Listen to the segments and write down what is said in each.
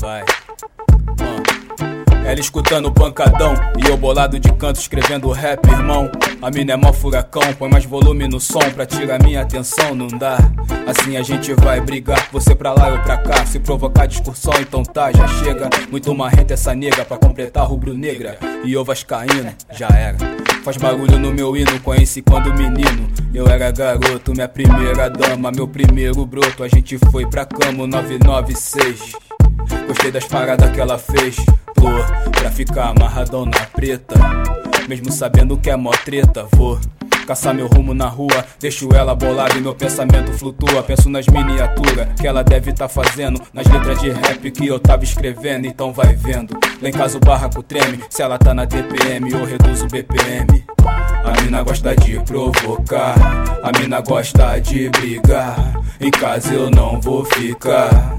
vai. Ela escutando o pancadão e eu bolado de canto escrevendo rap, irmão. A mina é mó furacão, põe mais volume no som pra tirar minha atenção, não dá. Assim a gente vai brigar, você pra lá eu pra cá. Se provocar discussão, então tá, já chega. Muito marrenta essa nega pra completar rubro-negra. E eu vascaíno, já era. Faz barulho no meu hino, conheci quando menino. Eu era garoto, minha primeira dama, meu primeiro broto. A gente foi pra cama, 996. Gostei das paradas que ela fez, pô, pra ficar amarradão na preta. Mesmo sabendo que é mó treta, vou caçar meu rumo na rua. Deixo ela bolada e meu pensamento flutua. Penso nas miniaturas que ela deve tá fazendo, nas letras de rap que eu tava escrevendo. Então vai vendo, lá em casa o barraco treme. Se ela tá na TPM eu reduzo o BPM. A mina gosta de provocar, a mina gosta de brigar. Em casa eu não vou ficar.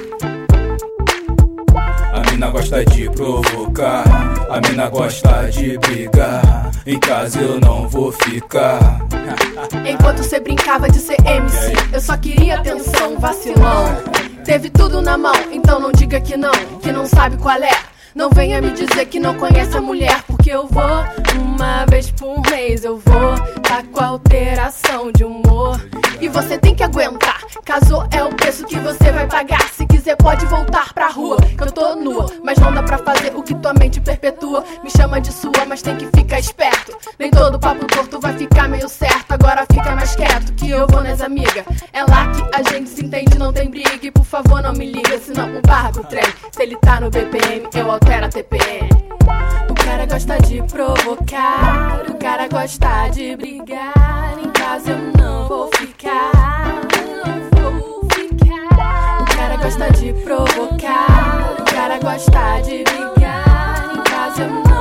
A mina gosta de provocar, a mina gosta de brigar. Em casa eu não vou ficar. Enquanto cê brincava de ser MC, eu só queria atenção, vacilão. Teve tudo na mão, então não diga que não sabe qual é. Não venha me dizer que não conhece a mulher, porque eu vou uma vez por mês, eu vou tá com alteração de humor. E você tem que aguentar, casou é o preço que você vai pagar. Se quiser pode voltar pra rua, que eu tô nua, mas não dá pra fazer o que tua mente perpetua. Me chama de sua, mas tem que ficar esperto. Nem todo papo torto vai ficar meio certo. Agora fica mais quieto que eu vou nas amigas. É lá que a gente se entende, não tem briga. E por favor não me liga, senão o barco trem. Se ele tá no BPM, eu altero a TPM. O cara gosta de provocar, o cara gosta de brigar. Em casa eu não vou ficar, não vou ficar. O cara gosta de provocar, o cara gosta de brigar. Em casa eu não